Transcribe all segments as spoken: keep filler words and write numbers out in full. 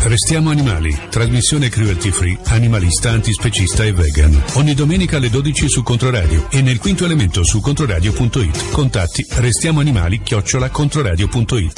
Restiamo Animali, trasmissione cruelty free, animalista, antispecista e vegan. Ogni domenica alle dodici su Controradio e nel quinto elemento su controradio punto it. Contatti restiamoanimali chiocciola controradio punto it.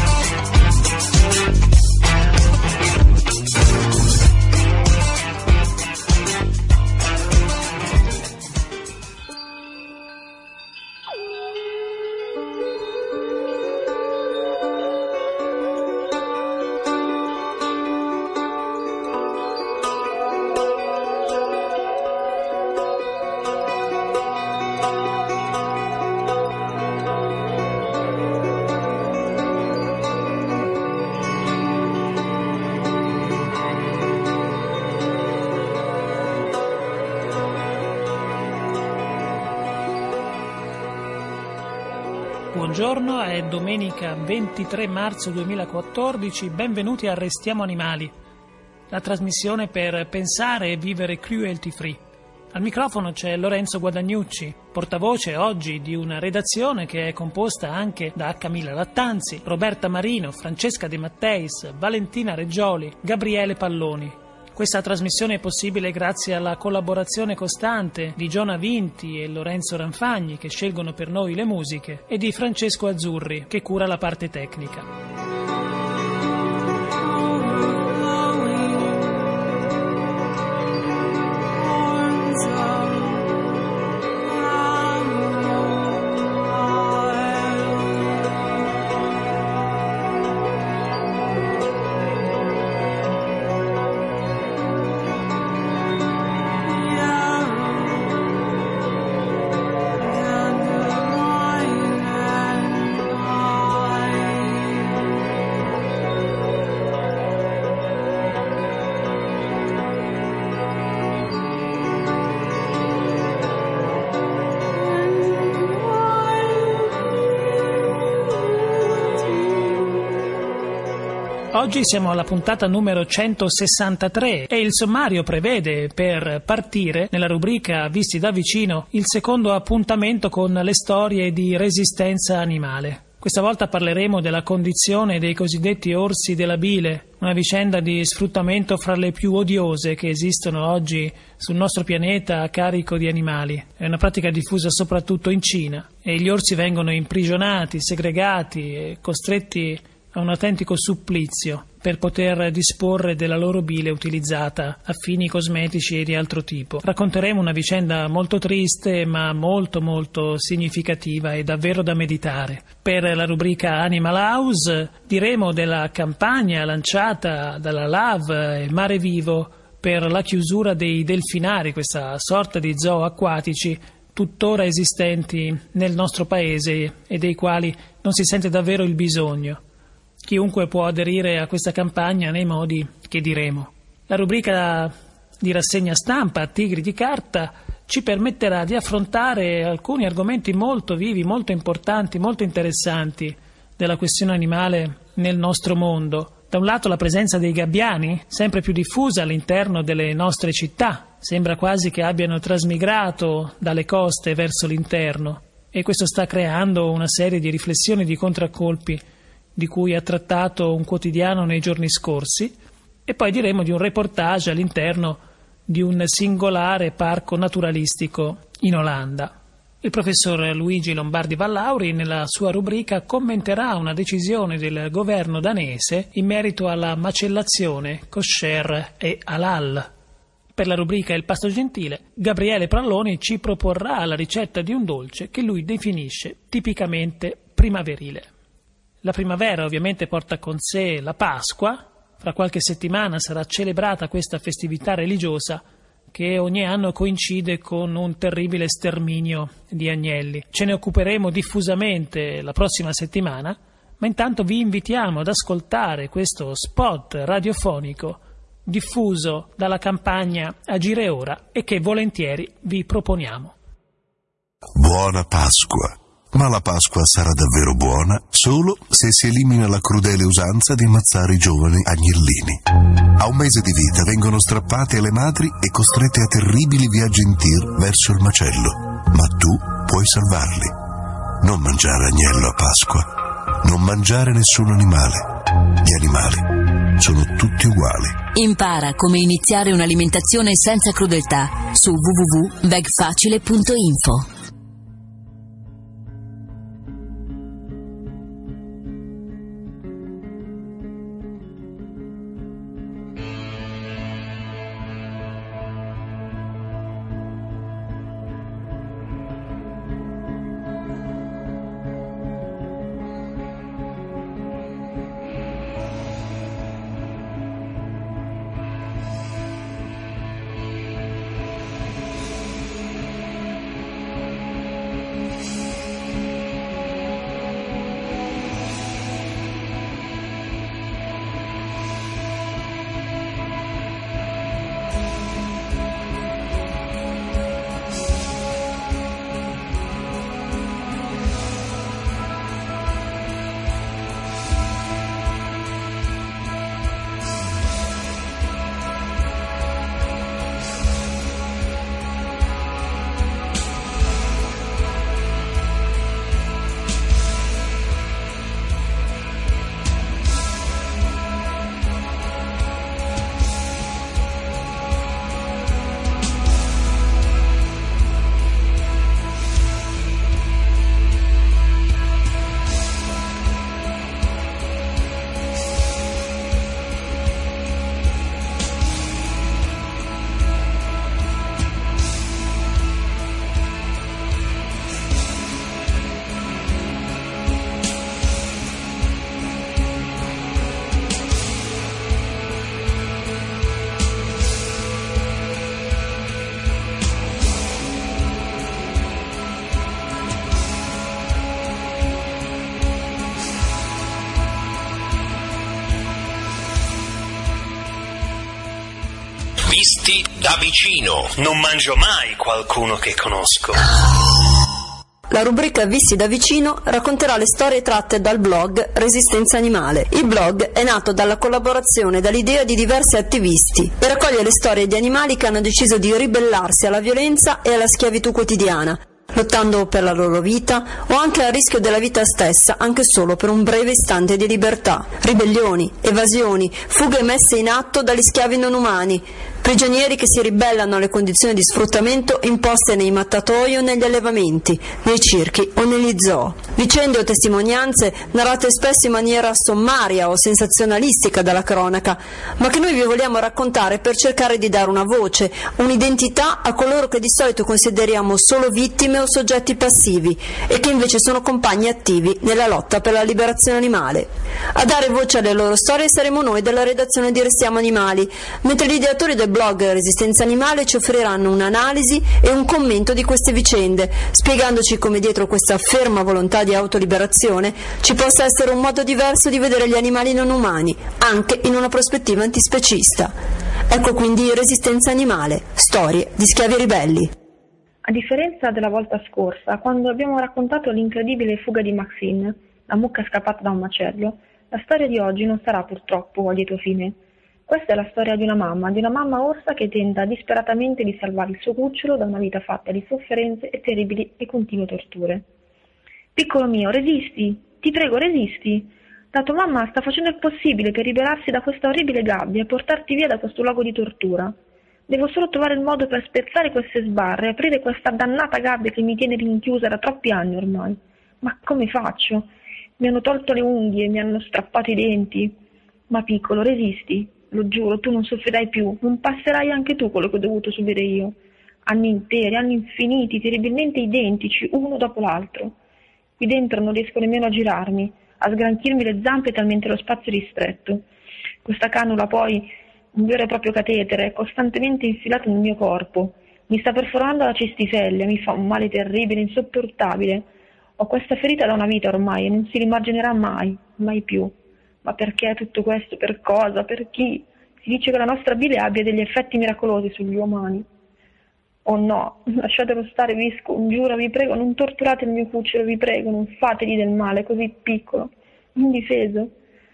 Buongiorno, è domenica ventitré marzo duemilaquattordici, benvenuti a Restiamo Animali, la trasmissione per pensare e vivere cruelty free. Al microfono c'è Lorenzo Guadagnucci, portavoce oggi di una redazione che è composta anche da Camilla Lattanzi, Roberta Marino, Francesca De Matteis, Valentina Reggioli, Gabriele Palloni. Questa trasmissione è possibile grazie alla collaborazione costante di Giona Vinti e Lorenzo Ranfagni, che scelgono per noi le musiche, e di Francesco Azzurri, che cura la parte tecnica. Oggi siamo alla puntata numero centosessantatré e il sommario prevede per partire, nella rubrica Visti da vicino, il secondo appuntamento con le storie di resistenza animale. Questa volta parleremo della condizione dei cosiddetti orsi della bile, una vicenda di sfruttamento fra le più odiose che esistono oggi sul nostro pianeta a carico di animali. È una pratica diffusa soprattutto in Cina e gli orsi vengono imprigionati, segregati e costretti a un autentico supplizio per poter disporre della loro bile utilizzata a fini cosmetici e di altro tipo. Racconteremo una vicenda molto triste ma molto molto significativa e davvero da meditare. Per la rubrica Animal House diremo della campagna lanciata dalla L A V e Mare Vivo per la chiusura dei delfinari, questa sorta di zoo acquatici tuttora esistenti nel nostro paese e dei quali non si sente davvero il bisogno. Chiunque può aderire a questa campagna nei modi che diremo. La rubrica di rassegna stampa Tigri di carta ci permetterà di affrontare alcuni argomenti molto vivi, molto importanti, molto interessanti della questione animale nel nostro mondo. Da un lato la presenza dei gabbiani, sempre più diffusa all'interno delle nostre città, sembra quasi che abbiano trasmigrato dalle coste verso l'interno, e questo sta creando una serie di riflessioni e di contraccolpi di cui ha trattato un quotidiano nei giorni scorsi, e poi diremo di un reportage all'interno di un singolare parco naturalistico in Olanda. Il professor Luigi Lombardi Vallauri nella sua rubrica commenterà una decisione del governo danese in merito alla macellazione kosher e halal. Per la rubrica Il pasto gentile, Gabriele Palloni ci proporrà la ricetta di un dolce che lui definisce tipicamente primaverile. La primavera ovviamente porta con sé la Pasqua. Fra qualche settimana sarà celebrata questa festività religiosa che ogni anno coincide con un terribile sterminio di agnelli. Ce ne occuperemo diffusamente la prossima settimana, ma intanto vi invitiamo ad ascoltare questo spot radiofonico diffuso dalla campagna Agire Ora e che volentieri vi proponiamo. Buona Pasqua! Ma la Pasqua sarà davvero buona solo se si elimina la crudele usanza di ammazzare i giovani agnellini. A un mese di vita vengono strappati alle madri e costretti a terribili viaggi in tir verso il macello. Ma tu puoi salvarli. Non mangiare agnello a Pasqua. Non mangiare nessun animale. Gli animali sono tutti uguali. Impara come iniziare un'alimentazione senza crudeltà su w w w punto vegfacile punto info. Visti da vicino. Non mangio mai qualcuno che conosco. La rubrica Visti da vicino racconterà le storie tratte dal blog Resistenza Animale. Il blog è nato dalla collaborazione e dall'idea di diversi attivisti e raccoglie le storie di animali che hanno deciso di ribellarsi alla violenza e alla schiavitù quotidiana, lottando per la loro vita o anche a rischio della vita stessa, anche solo per un breve istante di libertà. Ribellioni, evasioni, fughe messe in atto dagli schiavi non umani, prigionieri che si ribellano alle condizioni di sfruttamento imposte nei mattatoi o negli allevamenti, nei circhi o negli zoo. Vicende o testimonianze narrate spesso in maniera sommaria o sensazionalistica dalla cronaca, ma che noi vi vogliamo raccontare per cercare di dare una voce, un'identità a coloro che di solito consideriamo solo vittime o soggetti passivi e che invece sono compagni attivi nella lotta per la liberazione animale. A dare voce alle loro storie saremo noi della redazione di Restiamo Animali, mentre gli ideatori del blog Resistenza Animale ci offriranno un'analisi e un commento di queste vicende, spiegandoci come dietro questa ferma volontà di autoliberazione ci possa essere un modo diverso di vedere gli animali non umani, anche in una prospettiva antispecista. Ecco quindi Resistenza Animale, storie di schiavi ribelli. A differenza della volta scorsa, quando abbiamo raccontato l'incredibile fuga di Maxine, la mucca scappata da un macello, la storia di oggi non sarà purtroppo a lieto fine. Questa è la storia di una mamma, di una mamma orsa che tenta disperatamente di salvare il suo cucciolo da una vita fatta di sofferenze e terribili e continue torture. Piccolo mio, resisti, ti prego, resisti. La tua mamma sta facendo il possibile per liberarsi da questa orribile gabbia e portarti via da questo luogo di tortura. Devo solo trovare il modo per spezzare queste sbarre e aprire questa dannata gabbia che mi tiene rinchiusa da troppi anni ormai. Ma come faccio? Mi hanno tolto le unghie, mi hanno strappato i denti. Ma piccolo, resisti. Lo giuro, tu non soffrirai più, non passerai anche tu quello che ho dovuto subire io. Anni interi, anni infiniti, terribilmente identici, uno dopo l'altro. Qui dentro non riesco nemmeno a girarmi, a sgranchirmi le zampe talmente lo spazio è ristretto. Questa canula poi, un vero e proprio catetere, è costantemente infilato nel mio corpo. Mi sta perforando la cistifellea, mi fa un male terribile, insopportabile. Ho questa ferita da una vita ormai e non si rimarginerà mai, mai più. Ma perché tutto questo? Per cosa? Per chi? Si dice che la nostra bile abbia degli effetti miracolosi sugli umani. Oh no, lasciatelo stare, vi scongiuro, vi prego, non torturate il mio cucciolo, vi prego, non fategli del male, così piccolo, indifeso.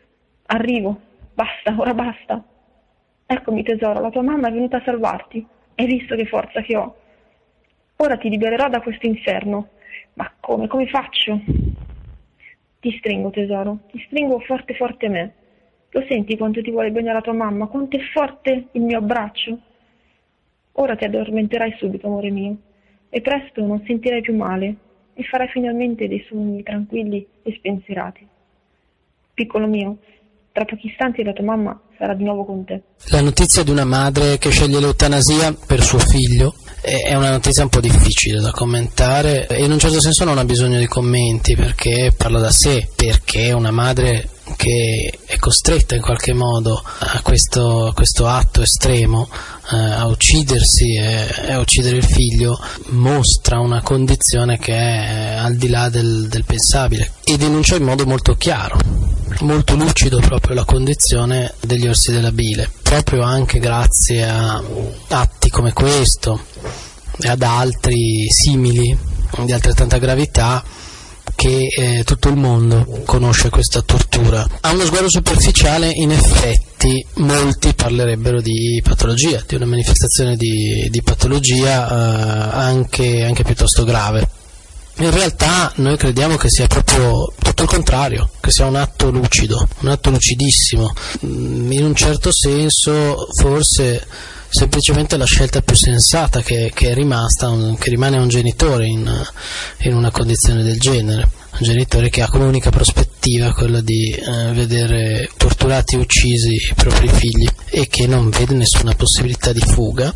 Arrivo, basta, ora basta. Eccomi tesoro, la tua mamma è venuta a salvarti, hai visto che forza che ho. Ora ti libererò da questo inferno. Ma come, come faccio? Ti stringo tesoro, ti stringo forte forte a me. Lo senti quanto ti vuole bene la tua mamma? Quanto è forte il mio abbraccio? Ora ti addormenterai subito, amore mio, e presto non sentirai più male e farai finalmente dei sogni tranquilli e spensierati. Piccolo mio, tra pochi istanti la tua mamma sarà di nuovo con te. La notizia di una madre che sceglie l'eutanasia per suo figlio è una notizia un po' difficile da commentare e in un certo senso non ha bisogno di commenti perché parla da sé, perché una madre che è costretta in qualche modo a questo, a questo atto estremo, eh, a uccidersi e a uccidere il figlio, mostra una condizione che è al di là del, del pensabile e denuncia in modo molto chiaro, molto lucido proprio la condizione degli orsi della bile, proprio anche grazie a atti come questo e ad altri simili di altrettanta gravità che eh, tutto il mondo conosce questa tortura. A uno sguardo superficiale, in effetti, molti parlerebbero di patologia, di una manifestazione di, di patologia eh, anche, anche piuttosto grave. In realtà noi crediamo che sia proprio tutto il contrario, che sia un atto lucido, un atto lucidissimo, in un certo senso forse semplicemente la scelta più sensata che, che è rimasta, un, che rimane a un genitore in, in una condizione del genere, un genitore che ha come unica prospettiva quella di eh, vedere torturati e uccisi i propri figli e che non vede nessuna possibilità di fuga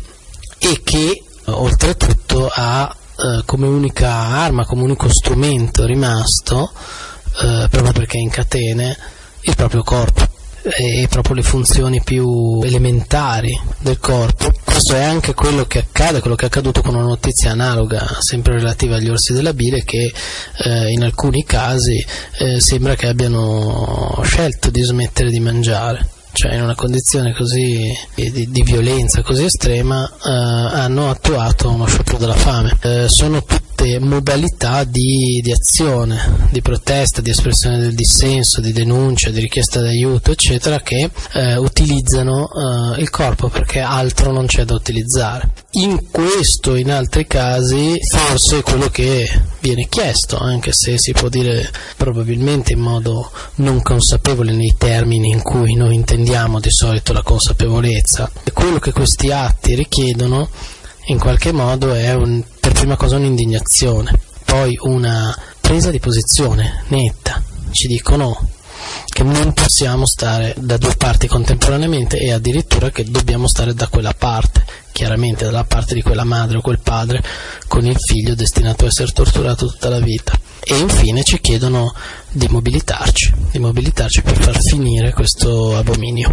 e che oltretutto ha eh, come unica arma, come unico strumento rimasto, eh, proprio perché è in catene, il proprio corpo e proprio le funzioni più elementari del corpo. Questo è anche quello che accade, quello che è accaduto con una notizia analoga sempre relativa agli orsi della bile che eh, in alcuni casi eh, sembra che abbiano scelto di smettere di mangiare, cioè in una condizione così di, di violenza così estrema eh, hanno attuato uno sciopero della fame. Eh, sono tutte modalità di, di azione, di protesta, di espressione del dissenso, di denuncia, di richiesta d'aiuto, eccetera, che eh, utilizzano eh, il corpo perché altro non c'è da utilizzare. In questo e in altri casi forse è quello che viene chiesto, anche se si può dire probabilmente in modo non consapevole nei termini in cui noi intendiamo di solito la consapevolezza. E quello che questi atti richiedono in qualche modo è un, per prima cosa un'indignazione, poi una presa di posizione netta. Ci dicono che non possiamo stare da due parti contemporaneamente e addirittura che dobbiamo stare da quella parte, chiaramente dalla parte di quella madre o quel padre con il figlio destinato a essere torturato tutta la vita. E infine ci chiedono di mobilitarci, di mobilitarci per far finire questo abominio.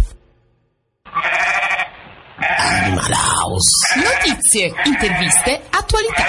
Animal House. Notizie, interviste, attualità.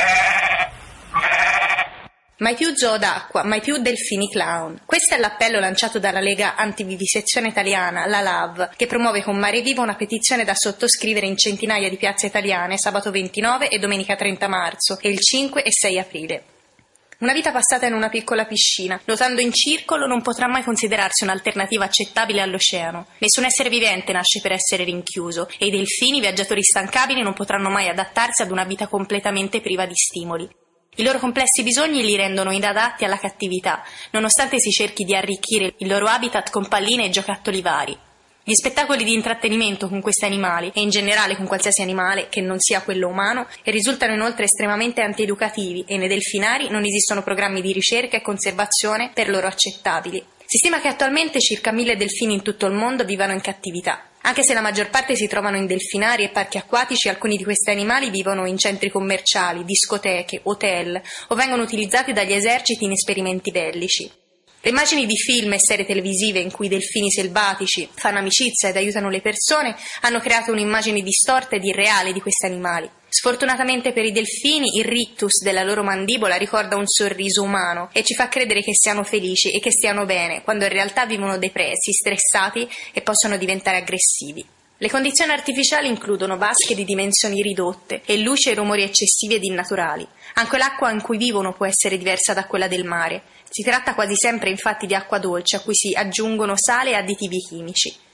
Mai più zoo d'acqua, mai più delfini clown. Questo è l'appello lanciato dalla Lega Antivivisezione Italiana, la L A V, che promuove con Mare Viva una petizione da sottoscrivere in centinaia di piazze italiane sabato ventinove e domenica trenta marzo e il cinque e sei aprile. Una vita passata in una piccola piscina, nuotando in circolo, non potrà mai considerarsi un'alternativa accettabile all'oceano. Nessun essere vivente nasce per essere rinchiuso e i delfini, viaggiatori instancabili, non potranno mai adattarsi ad una vita completamente priva di stimoli. I loro complessi bisogni li rendono inadatti alla cattività, nonostante si cerchi di arricchire il loro habitat con palline e giocattoli vari. Gli spettacoli di intrattenimento con questi animali, e in generale con qualsiasi animale che non sia quello umano, risultano inoltre estremamente antieducativi e nei delfinari non esistono programmi di ricerca e conservazione per loro accettabili. Si stima che attualmente circa mille delfini in tutto il mondo vivano in cattività. Anche se la maggior parte si trovano in delfinari e parchi acquatici, alcuni di questi animali vivono in centri commerciali, discoteche, hotel o vengono utilizzati dagli eserciti in esperimenti bellici. Le immagini di film e serie televisive in cui i delfini selvatici fanno amicizia ed aiutano le persone hanno creato un'immagine distorta ed irreale di questi animali. Sfortunatamente per i delfini il rictus della loro mandibola ricorda un sorriso umano e ci fa credere che siano felici e che stiano bene, quando in realtà vivono depressi, stressati e possono diventare aggressivi. Le condizioni artificiali includono vasche di dimensioni ridotte e luci e rumori eccessivi ed innaturali. Anche l'acqua in cui vivono può essere diversa da quella del mare. Si tratta quasi sempre infatti di acqua dolce a cui si aggiungono sale e additivi chimici.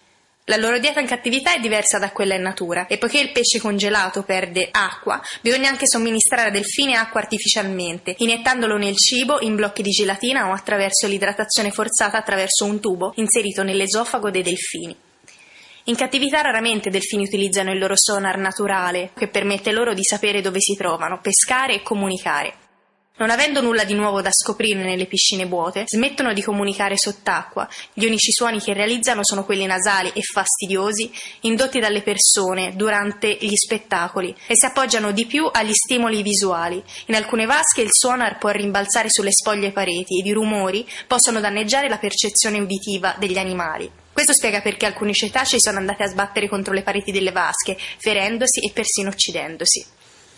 La loro dieta in cattività è diversa da quella in natura e poiché il pesce congelato perde acqua, bisogna anche somministrare a delfini acqua artificialmente, iniettandolo nel cibo in blocchi di gelatina o attraverso l'idratazione forzata attraverso un tubo inserito nell'esofago dei delfini. In cattività raramente i delfini utilizzano il loro sonar naturale, che permette loro di sapere dove si trovano, pescare e comunicare. Non avendo nulla di nuovo da scoprire nelle piscine vuote, smettono di comunicare sott'acqua. Gli unici suoni che realizzano sono quelli nasali e fastidiosi, indotti dalle persone durante gli spettacoli, e si appoggiano di più agli stimoli visuali. In alcune vasche il sonar può rimbalzare sulle spoglie e pareti ed i rumori possono danneggiare la percezione uditiva degli animali. Questo spiega perché alcuni cetacei sono andati a sbattere contro le pareti delle vasche, ferendosi e persino uccidendosi.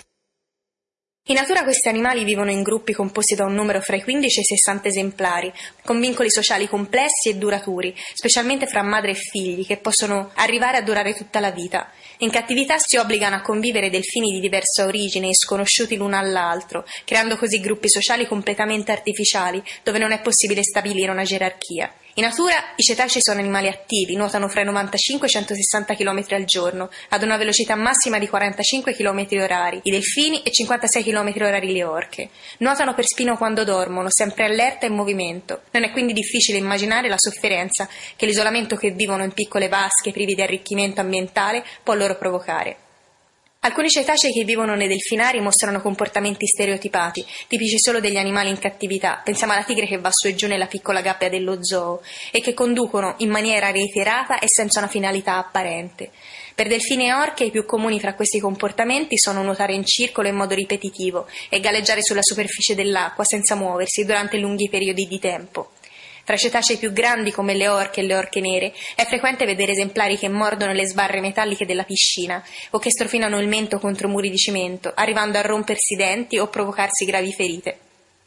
In natura questi animali vivono in gruppi composti da un numero fra i quindici e i sessanta esemplari, con vincoli sociali complessi e duraturi, specialmente fra madre e figli, che possono arrivare a durare tutta la vita. In cattività si obbligano a convivere delfini di diversa origine e sconosciuti l'uno all'altro, creando così gruppi sociali completamente artificiali, dove non è possibile stabilire una gerarchia. In natura i cetacei sono animali attivi, nuotano fra i novantacinque e i centosessanta chilometri al giorno, ad una velocità massima di quarantacinque chilometri orari, i delfini e cinquantasei chilometri orari le orche. Nuotano per spino quando dormono, sempre allerta e in movimento. Non è quindi difficile immaginare la sofferenza che l'isolamento che vivono in piccole vasche privi di arricchimento ambientale può loro provocare. Alcuni cetacei che vivono nei delfinari mostrano comportamenti stereotipati, tipici solo degli animali in cattività. Pensiamo alla tigre che va su e giù nella piccola gabbia dello zoo e che conducono in maniera reiterata e senza una finalità apparente. Per delfini e orche i più comuni fra questi comportamenti sono nuotare in circolo in modo ripetitivo e galleggiare sulla superficie dell'acqua senza muoversi durante lunghi periodi di tempo. Tra i cetacei più grandi come le orche e le orche nere è frequente vedere esemplari che mordono le sbarre metalliche della piscina o che strofinano il mento contro muri di cemento, arrivando a rompersi i denti o provocarsi gravi ferite.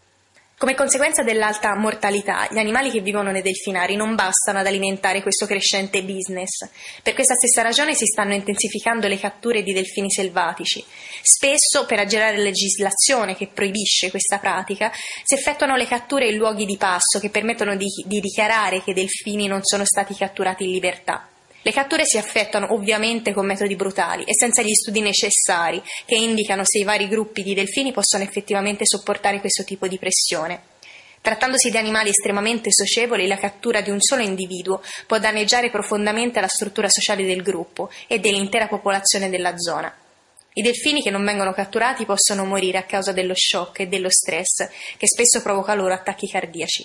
Come conseguenza dell'alta mortalità, gli animali che vivono nei delfinari non bastano ad alimentare questo crescente business. Per questa stessa ragione si stanno intensificando le catture di delfini selvatici. Spesso, per aggirare la legislazione che proibisce questa pratica, si effettuano le catture in luoghi di passo che permettono di, di dichiarare che i delfini non sono stati catturati in libertà. Le catture si effettuano ovviamente con metodi brutali e senza gli studi necessari che indicano se i vari gruppi di delfini possono effettivamente sopportare questo tipo di pressione. Trattandosi di animali estremamente socievoli, la cattura di un solo individuo può danneggiare profondamente la struttura sociale del gruppo e dell'intera popolazione della zona. I delfini che non vengono catturati possono morire a causa dello shock e dello stress che spesso provoca loro attacchi cardiaci.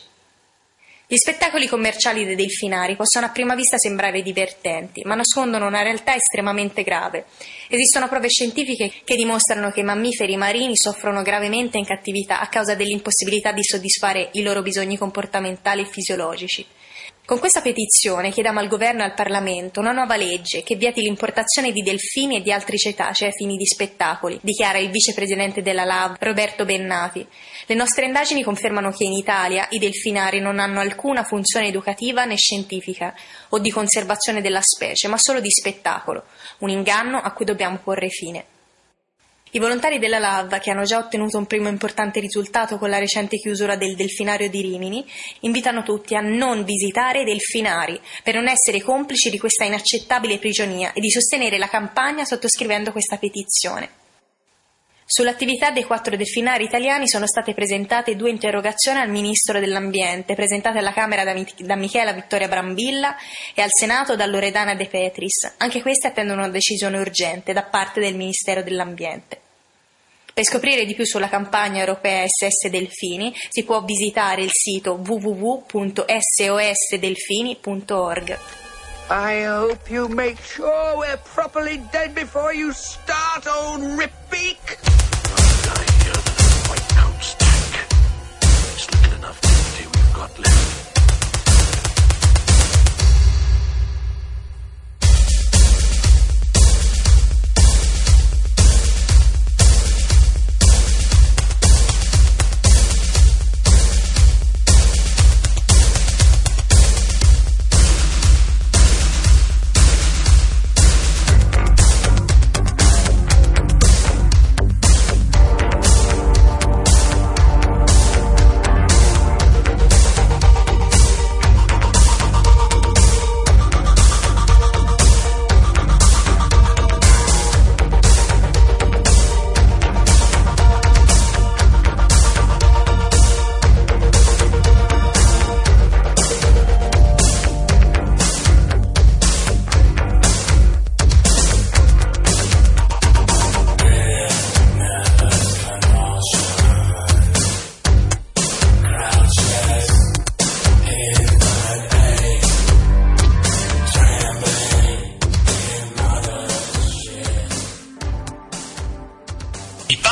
Gli spettacoli commerciali dei delfinari possono a prima vista sembrare divertenti, ma nascondono una realtà estremamente grave. Esistono prove scientifiche che dimostrano che i mammiferi marini soffrono gravemente in cattività a causa dell'impossibilità di soddisfare i loro bisogni comportamentali e fisiologici. Con questa petizione chiediamo al Governo e al Parlamento una nuova legge che vieti l'importazione di delfini e di altri cetacei a fini di spettacoli, dichiara il vicepresidente della L A V, Roberto Bennati. Le nostre indagini confermano che in Italia i delfinari non hanno alcuna funzione educativa né scientifica o di conservazione della specie, ma solo di spettacolo, un inganno a cui dobbiamo porre fine. I volontari della L A V, che hanno già ottenuto un primo importante risultato con la recente chiusura del delfinario di Rimini, invitano tutti a non visitare i delfinari per non essere complici di questa inaccettabile prigionia e di sostenere la campagna sottoscrivendo questa petizione. Sull'attività dei quattro delfinari italiani sono state presentate due interrogazioni al Ministro dell'Ambiente, presentate alla Camera da, Mich- da Michela Vittoria Brambilla e al Senato da Loredana De Petris. Anche queste attendono una decisione urgente da parte del Ministero dell'Ambiente. Per scoprire di più sulla campagna europea S S Delfini si può visitare il sito w w w punto s o s delfini punto org. I hope you make sure we're properly dead before you start, old Ripbeak. I hear the white coat stack. It's little enough dignity we've got left.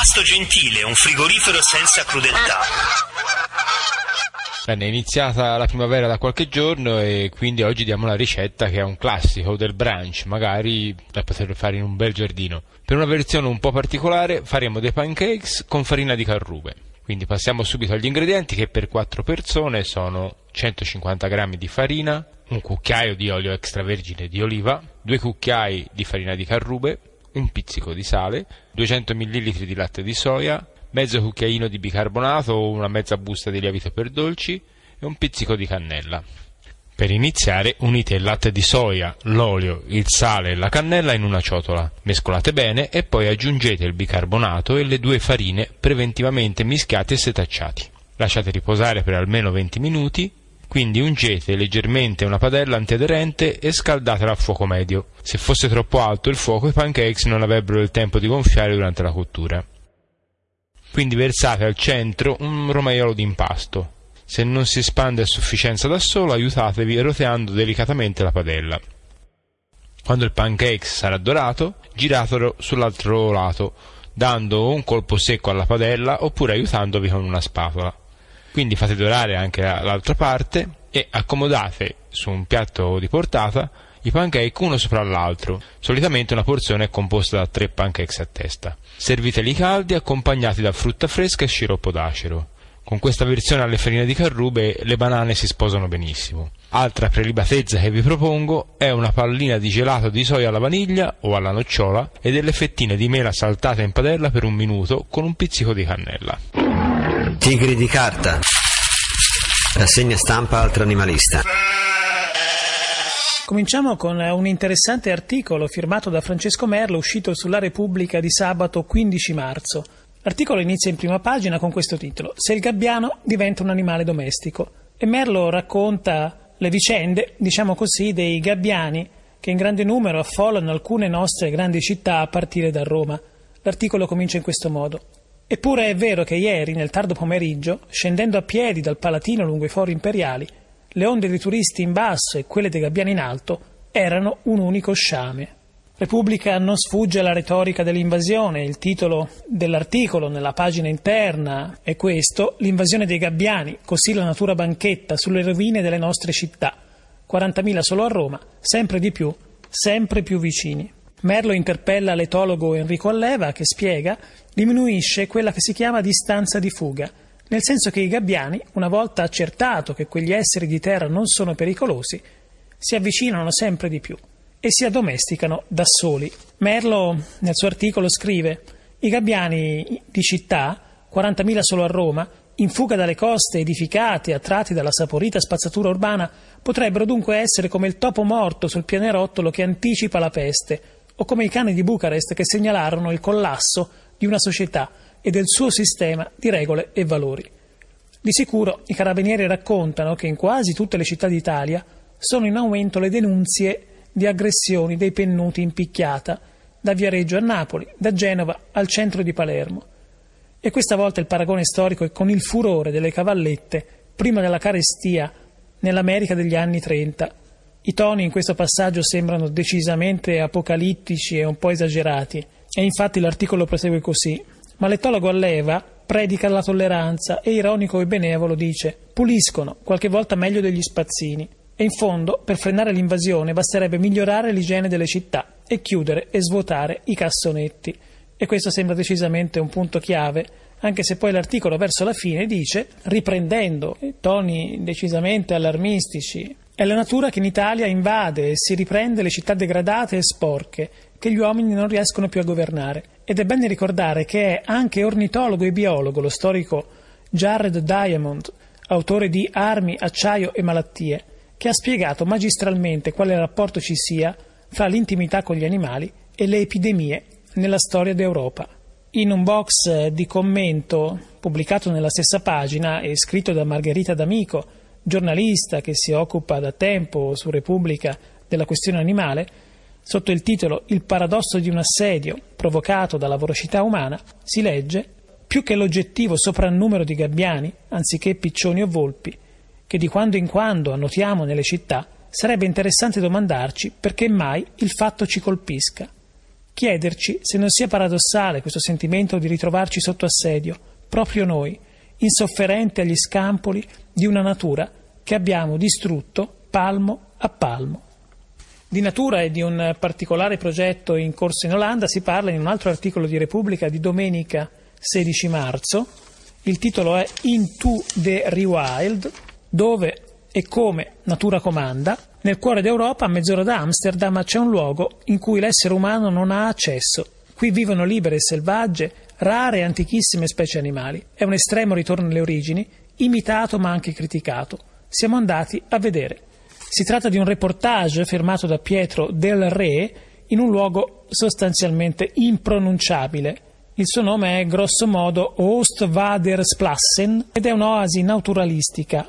pasto gentile, un frigorifero senza crudeltà. Bene, è iniziata la primavera da qualche giorno e quindi oggi diamo la ricetta che è un classico del brunch, magari da poter fare in un bel giardino. Per una versione un po' particolare faremo dei pancakes con farina di carrube. Quindi passiamo subito agli ingredienti, che per quattro persone sono centocinquanta grammi di farina, un cucchiaio di olio extravergine di oliva, due cucchiai di farina di carrube, un pizzico di sale, duecento millilitri di latte di soia, mezzo cucchiaino di bicarbonato o una mezza busta di lievito per dolci e un pizzico di cannella. Per iniziare unite il latte di soia, l'olio, il sale e la cannella in una ciotola, mescolate bene e poi aggiungete il bicarbonato e le due farine preventivamente mischiati e setacciati. Lasciate riposare per almeno venti minuti, quindi ungete leggermente una padella antiaderente e scaldatela a fuoco medio. Se fosse troppo alto il fuoco, i pancakes non avrebbero il tempo di gonfiare durante la cottura. Quindi versate al centro un romaiolo d'impasto. Se non si espande a sufficienza da solo, aiutatevi roteando delicatamente la padella. Quando il pancake sarà dorato, giratelo sull'altro lato, dando un colpo secco alla padella oppure aiutandovi con una spatola. Quindi fate dorare anche l'altra parte e accomodate su un piatto di portata i pancake uno sopra l'altro. Solitamente una porzione è composta da tre pancakes a testa. Serviteli caldi accompagnati da frutta fresca e sciroppo d'acero. Con questa versione alle farine di carrube le banane si sposano benissimo. Altra prelibatezza che vi propongo è una pallina di gelato di soia alla vaniglia o alla nocciola e delle fettine di mela saltate in padella per un minuto con un pizzico di cannella. Tigri di carta. Rassegna stampa Altro Animalista. Cominciamo con un interessante articolo firmato da Francesco Merlo, uscito sulla Repubblica di sabato quindici marzo. L'articolo inizia in prima pagina con questo titolo: Se il gabbiano diventa un animale domestico. E Merlo racconta le vicende, diciamo così, dei gabbiani che in grande numero affollano alcune nostre grandi città a partire da Roma. L'articolo comincia in questo modo: Eppure è vero che ieri, nel tardo pomeriggio, scendendo a piedi dal Palatino lungo i fori imperiali, le onde di turisti in basso e quelle dei gabbiani in alto erano un unico sciame. Repubblica non sfugge alla retorica dell'invasione. Il titolo dell'articolo nella pagina interna è questo: L'invasione dei gabbiani, così la natura banchetta sulle rovine delle nostre città. quarantamila solo a Roma, sempre di più, sempre più vicini. Merlo interpella l'etologo Enrico Alleva, che spiega: diminuisce quella che si chiama distanza di fuga, nel senso che i gabbiani, una volta accertato che quegli esseri di terra non sono pericolosi, si avvicinano sempre di più e si addomesticano da soli. Merlo nel suo articolo scrive: i gabbiani di città, quarantamila solo a Roma, in fuga dalle coste edificate, attratti dalla saporita spazzatura urbana, potrebbero dunque essere come il topo morto sul pianerottolo che anticipa la peste, o come i cani di Bucarest che segnalarono il collasso di una società e del suo sistema di regole e valori. Di sicuro i carabinieri raccontano che in quasi tutte le città d'Italia sono in aumento le denunzie di aggressioni dei pennuti in picchiata, da Viareggio a Napoli, da Genova al centro di Palermo. E questa volta il paragone storico è con il furore delle cavallette prima della carestia nell'America degli anni trenta. I toni in questo passaggio sembrano decisamente apocalittici e un po' esagerati, e infatti l'articolo prosegue così: ma l'etologo Alleva predica la tolleranza e, ironico e benevolo, dice: puliscono, qualche volta meglio degli spazzini. E in fondo, per frenare l'invasione, basterebbe migliorare l'igiene delle città e chiudere e svuotare i cassonetti. E questo sembra decisamente un punto chiave, anche se poi l'articolo verso la fine dice, riprendendo toni decisamente allarmistici: è la natura che in Italia invade e si riprende le città degradate e sporche che gli uomini non riescono più a governare. Ed è bene ricordare che è anche ornitologo e biologo lo storico Jared Diamond, autore di Armi, acciaio e malattie, che ha spiegato magistralmente quale rapporto ci sia fra l'intimità con gli animali e le epidemie nella storia d'Europa. In un box di commento pubblicato nella stessa pagina e scritto da Margherita D'Amico, giornalista che si occupa da tempo su Repubblica della questione animale, sotto il titolo Il paradosso di un assedio provocato dalla voracità umana, si legge: più che l'oggettivo soprannumero di gabbiani, anziché piccioni o volpi, che di quando in quando annotiamo nelle città, sarebbe interessante domandarci perché mai il fatto ci colpisca. chiederci se non sia paradossale questo sentimento di ritrovarci sotto assedio, proprio noi, insofferenti agli scampoli di una natura che abbiamo distrutto palmo a palmo. Di natura e di un particolare progetto in corso in Olanda si parla in un altro articolo di Repubblica di domenica sedici marzo. Il titolo è Into the Rewild, dove e come natura comanda. Nel cuore d'Europa, a mezz'ora da Amsterdam, c'è un luogo in cui l'essere umano non ha accesso. Qui vivono libere e selvagge, rare e antichissime specie animali. È un estremo ritorno alle origini, imitato ma anche criticato. Siamo andati a vedere. Si tratta di un reportage firmato da Pietro Del Re in un luogo sostanzialmente impronunciabile. Il suo nome è grosso modo Oostvaardersplassen ed è un'oasi naturalistica.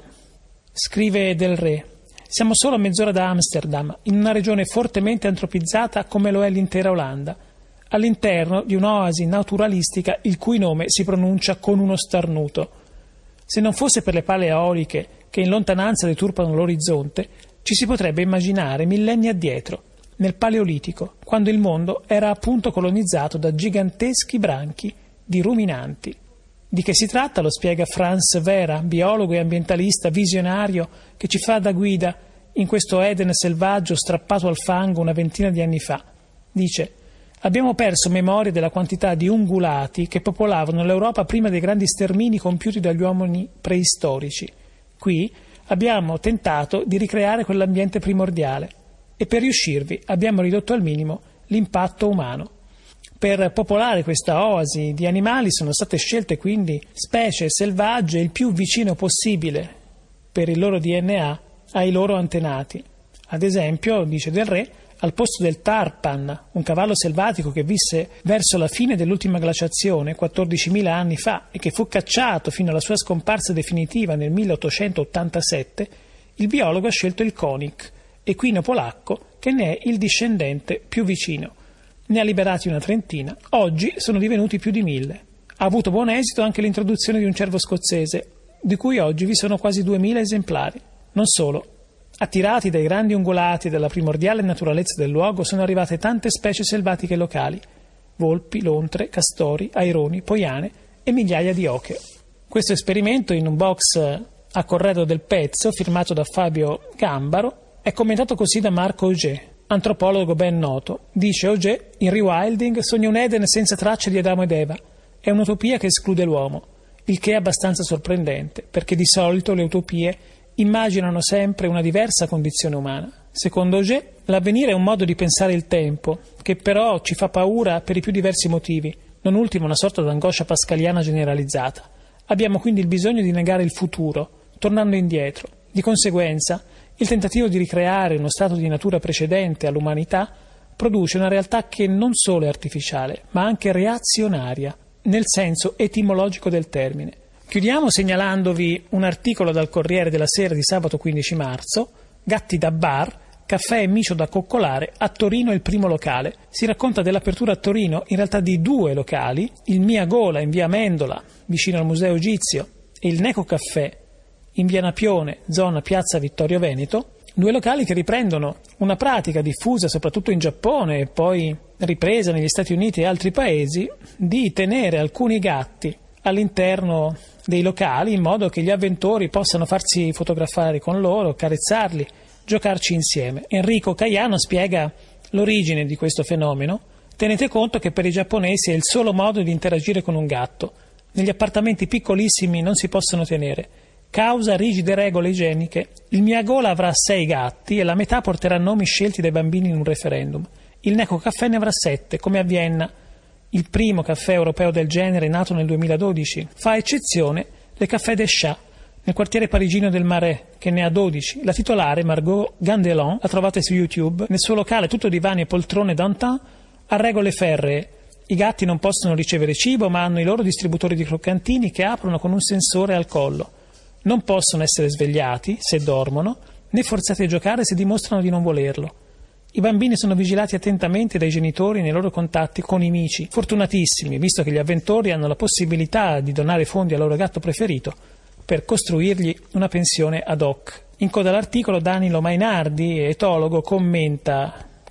Scrive Del Re: siamo solo a mezz'ora da Amsterdam, in una regione fortemente antropizzata come lo è l'intera Olanda, all'interno di un'oasi naturalistica il cui nome si pronuncia con uno starnuto. Se non fosse per le pale eoliche che in lontananza deturpano l'orizzonte, ci si potrebbe immaginare millenni addietro, nel Paleolitico, quando il mondo era appunto colonizzato da giganteschi branchi di ruminanti. Di che si tratta lo spiega Franz Vera, biologo e ambientalista visionario che ci fa da guida in questo Eden selvaggio strappato al fango una ventina di anni fa. Dice: abbiamo perso memoria della quantità di ungulati che popolavano l'Europa prima dei grandi stermini compiuti dagli uomini preistorici. Qui abbiamo tentato di ricreare quell'ambiente primordiale e per riuscirvi abbiamo ridotto al minimo l'impatto umano. Per popolare questa oasi di animali sono state scelte quindi specie selvagge il più vicino possibile per il loro D N A ai loro antenati. Ad esempio, dice Del Re, al posto del tarpan, un cavallo selvatico che visse verso la fine dell'ultima glaciazione quattordicimila anni fa e che fu cacciato fino alla sua scomparsa definitiva nel milleottocentottantasette, il biologo ha scelto il konik, equino polacco che ne è il discendente più vicino. Ne ha liberati una trentina, oggi sono divenuti più di mille. Ha avuto buon esito anche l'introduzione di un cervo scozzese, di cui oggi vi sono quasi duemila esemplari. Non solo. Attirati dai grandi ungulati e dalla primordiale naturalezza del luogo, sono arrivate tante specie selvatiche locali: volpi, lontre, castori, aironi, poiane e migliaia di oche. Questo esperimento, in un box a corredo del pezzo, firmato da Fabio Gambaro, è commentato così da Marco Auger, antropologo ben noto. Dice Auger: in rewilding sogna un Eden senza tracce di Adamo ed Eva. È un'utopia che esclude l'uomo, il che è abbastanza sorprendente, perché di solito le utopie immaginano sempre una diversa condizione umana. Secondo Auger, l'avvenire è un modo di pensare il tempo, che però ci fa paura per i più diversi motivi, non ultimo una sorta d'angoscia pascaliana generalizzata. Abbiamo quindi il bisogno di negare il futuro, tornando indietro. Di conseguenza, il tentativo di ricreare uno stato di natura precedente all'umanità produce una realtà che non solo è artificiale, ma anche reazionaria, nel senso etimologico del termine. Chiudiamo segnalandovi un articolo dal Corriere della Sera di sabato quindici marzo, Gatti da bar, caffè e micio da coccolare, a Torino è il primo locale. Si racconta dell'apertura a Torino in realtà di due locali, il Mia Gola in via Amendola, vicino al Museo Egizio, e il Neco Caffè in via Napione, zona piazza Vittorio Veneto, due locali che riprendono una pratica diffusa soprattutto in Giappone e poi ripresa negli Stati Uniti e altri paesi, di tenere alcuni gatti all'interno dei locali in modo che gli avventori possano farsi fotografare con loro, carezzarli, giocarci insieme. Enrico Caiano spiega l'origine di questo fenomeno. Tenete conto che per i giapponesi è il solo modo di interagire con un gatto. Negli appartamenti piccolissimi non si possono tenere. Causa rigide regole igieniche, il Mia Gola avrà sei gatti e la metà porterà nomi scelti dai bambini in un referendum. Il Neco Caffè ne avrà sette, come a Vienna, il primo caffè europeo del genere nato nel duemiladodici. Fa eccezione le Café des Chats, nel quartiere parigino del Marais, che ne ha dodici. La titolare, Margot Gandelon, la trovate su YouTube. Nel suo locale, tutto divani e poltrone d'antan, ha regole ferree. I gatti non possono ricevere cibo, ma hanno i loro distributori di croccantini che aprono con un sensore al collo. Non possono essere svegliati se dormono, né forzati a giocare se dimostrano di non volerlo. I bambini sono vigilati attentamente dai genitori nei loro contatti con i mici, fortunatissimi, visto che gli avventori hanno la possibilità di donare fondi al loro gatto preferito per costruirgli una pensione ad hoc. In coda all'articolo Danilo Mainardi, etologo, commenta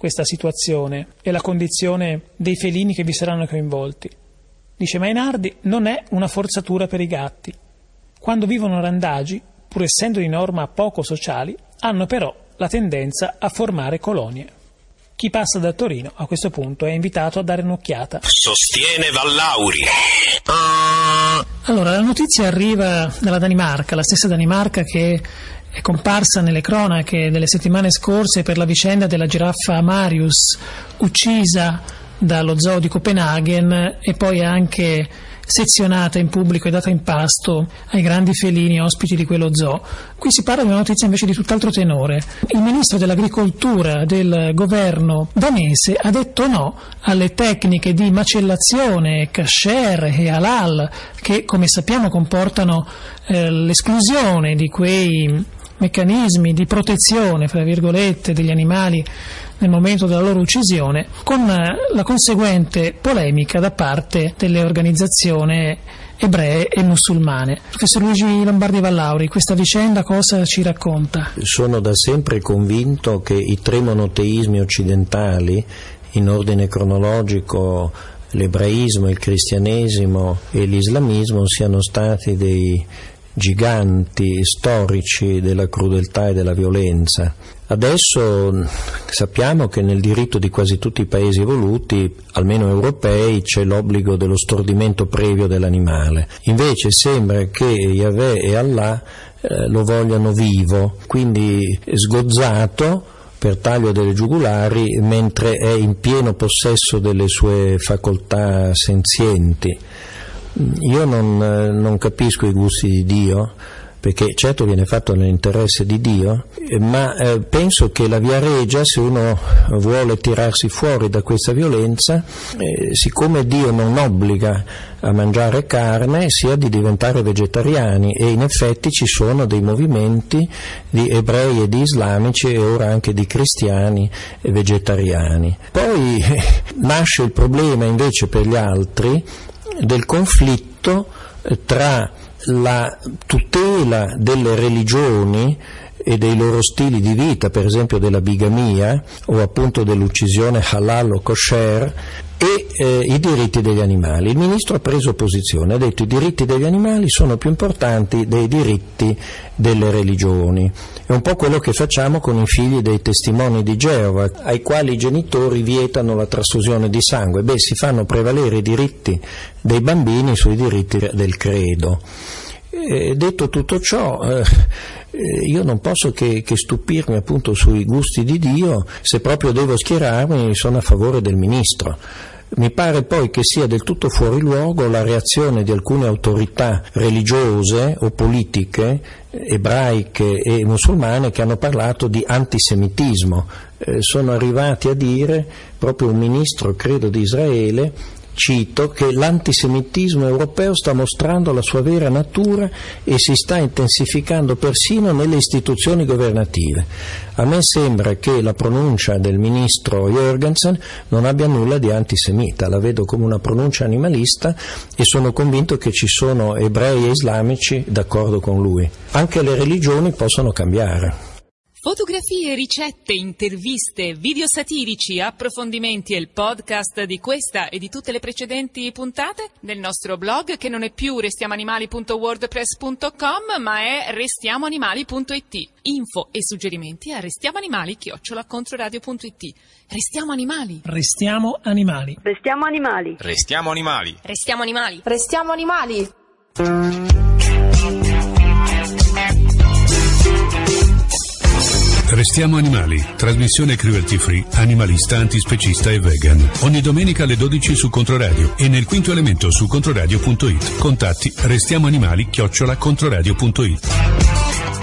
questa situazione e la condizione dei felini che vi saranno coinvolti. Dice Mainardi, non è una forzatura per i gatti. Quando vivono randagi, pur essendo di norma poco sociali, hanno però la tendenza a formare colonie. Chi passa da Torino a questo punto è invitato a dare un'occhiata. Sostiene Vallauri. Allora, la notizia arriva dalla Danimarca, la stessa Danimarca che è comparsa nelle cronache delle settimane scorse per la vicenda della giraffa Marius, uccisa dallo zoo di Copenaghen e poi anche sezionata in pubblico e data in pasto ai grandi felini ospiti di quello zoo. Qui si parla di una notizia invece di tutt'altro tenore. Il ministro dell'agricoltura del governo danese ha detto no alle tecniche di macellazione kasher e halal che, come sappiamo, comportano eh, l'esclusione di quei meccanismi di protezione, fra virgolette, degli animali nel momento della loro uccisione, con la conseguente polemica da parte delle organizzazioni ebree e musulmane. Professor Luigi Lombardi Vallauri, questa vicenda cosa ci racconta? Sono da sempre convinto che i tre monoteismi occidentali, in ordine cronologico l'ebraismo, il cristianesimo e l'islamismo, siano stati dei giganti storici della crudeltà e della violenza. Adesso sappiamo che nel diritto di quasi tutti i paesi evoluti, almeno europei, c'è l'obbligo dello stordimento previo dell'animale. Invece sembra che Yahweh e Allah eh, lo vogliano vivo, quindi sgozzato per taglio delle giugulari mentre è in pieno possesso delle sue facoltà senzienti. Io non, non capisco i gusti di Dio, perché certo viene fatto nell'interesse di Dio, ma eh, penso che la via regia, se uno vuole tirarsi fuori da questa violenza, eh, siccome Dio non obbliga a mangiare carne, sia di diventare vegetariani, e in effetti ci sono dei movimenti di ebrei e di islamici e ora anche di cristiani vegetariani. Poi eh, nasce il problema invece per gli altri del conflitto tra la tutela delle religioni e dei loro stili di vita, per esempio della bigamia o appunto dell'uccisione halal o kosher, e eh, i diritti degli animali. Il ministro ha preso posizione, ha detto: i diritti degli animali sono più importanti dei diritti delle religioni. È un po' quello che facciamo con i figli dei testimoni di Geova, ai quali i genitori vietano la trasfusione di sangue. Beh, si fanno prevalere i diritti dei bambini sui diritti del credo. E detto tutto ciò, eh, io non posso che, che stupirmi appunto sui gusti di Dio. Se proprio devo schierarmi, sono a favore del ministro. Mi pare poi che sia del tutto fuori luogo la reazione di alcune autorità religiose o politiche, ebraiche e musulmane, che hanno parlato di antisemitismo. Eh, sono arrivati a dire, proprio un ministro, credo, di Israele, cito, che l'antisemitismo europeo sta mostrando la sua vera natura e si sta intensificando persino nelle istituzioni governative. A me sembra che la pronuncia del ministro Jørgensen non abbia nulla di antisemita, la vedo come una pronuncia animalista e sono convinto che ci sono ebrei e islamici d'accordo con lui. Anche le religioni possono cambiare. Fotografie, ricette, interviste, video satirici, approfondimenti e il podcast di questa e di tutte le precedenti puntate nel nostro blog, che non è più restiamoanimali punto wordpress punto com ma è restiamoanimali punto it. Info e suggerimenti a restiamoanimali chiocciola controradio punto it. Restiamo animali. Restiamo animali. Restiamo animali. Restiamo animali. Restiamo animali. Restiamo animali. Restiamo animali, trasmissione cruelty free, animalista, antispecista e vegan. Ogni domenica alle dodici su Controradio e nel quinto elemento su controradio punto it. Contatti restiamoanimali chiocciola controradio punto it.